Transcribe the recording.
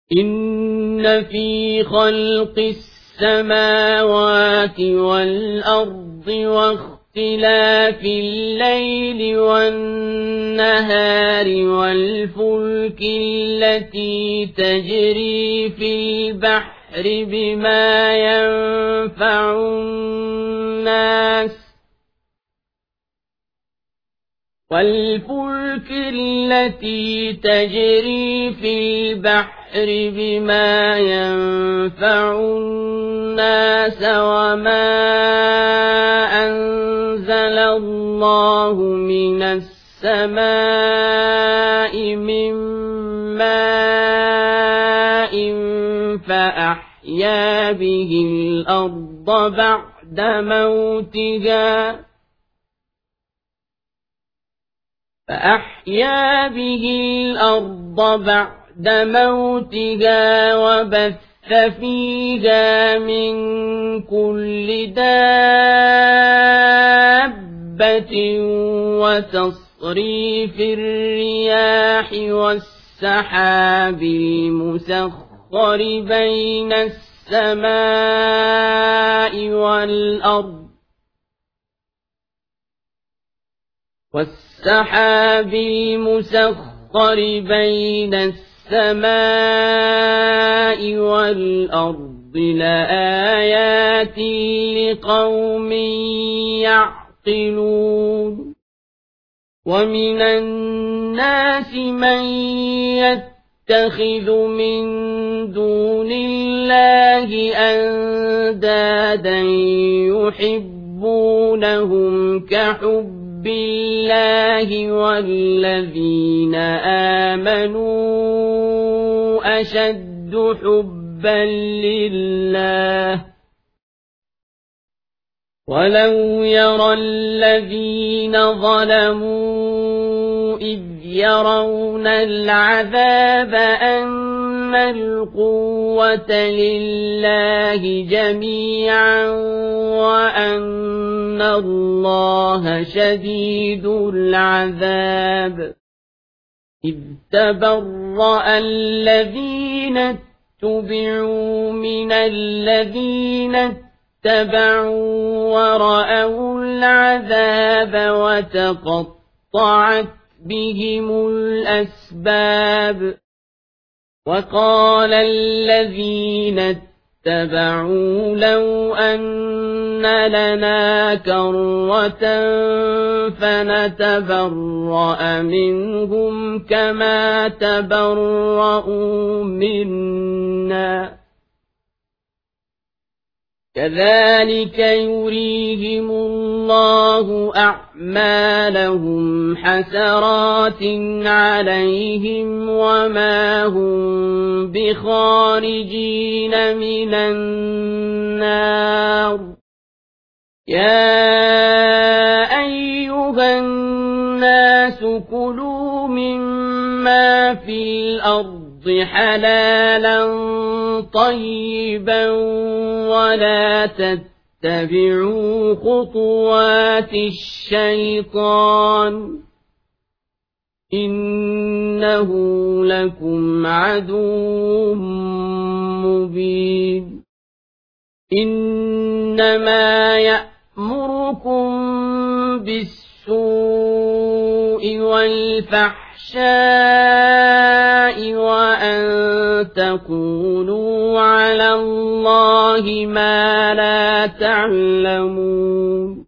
إن في خلق السماوات والأرض واختلاف الليل والنهار والفلك التي تجري في البحر بما ينفع الناس وما أنزل الله من السماء من ماء فأحيا به الأرض بعد موتها وبث فيها من كل دابة وتصريف الرياح والسحاب المسخر بين السماء والأرض لآيات لقوم يعقلون ومن الناس من يتخذ من دون الله أندادا يحبونهم كحب بالله والذين آمنوا أشد حبا لله ولو يرى الذين ظلموا إذ يرون العذاب أن القوة لله جميعا وأن الله شديد العذاب إذ تبرأ الذين اتبعوا من الذين اتبعوا ورأوا العذاب وتقطعت بهم الأسباب وقال الذين اتبعوا لو أن لنا كرة فنتبرأ منهم كما تبرؤوا منا كذلك يريهم الله أعمالهم حسرات عليهم وما هم بخارجين من النار يا أيها الناس كلوا مما في الأرض حلالا طيبا ولا تتبعوا خطوات الشيطان إنه لكم عدو مبين إنما يأمركم بالسوء والفحشاء وأن تقولوا على الله ما لا تعلمون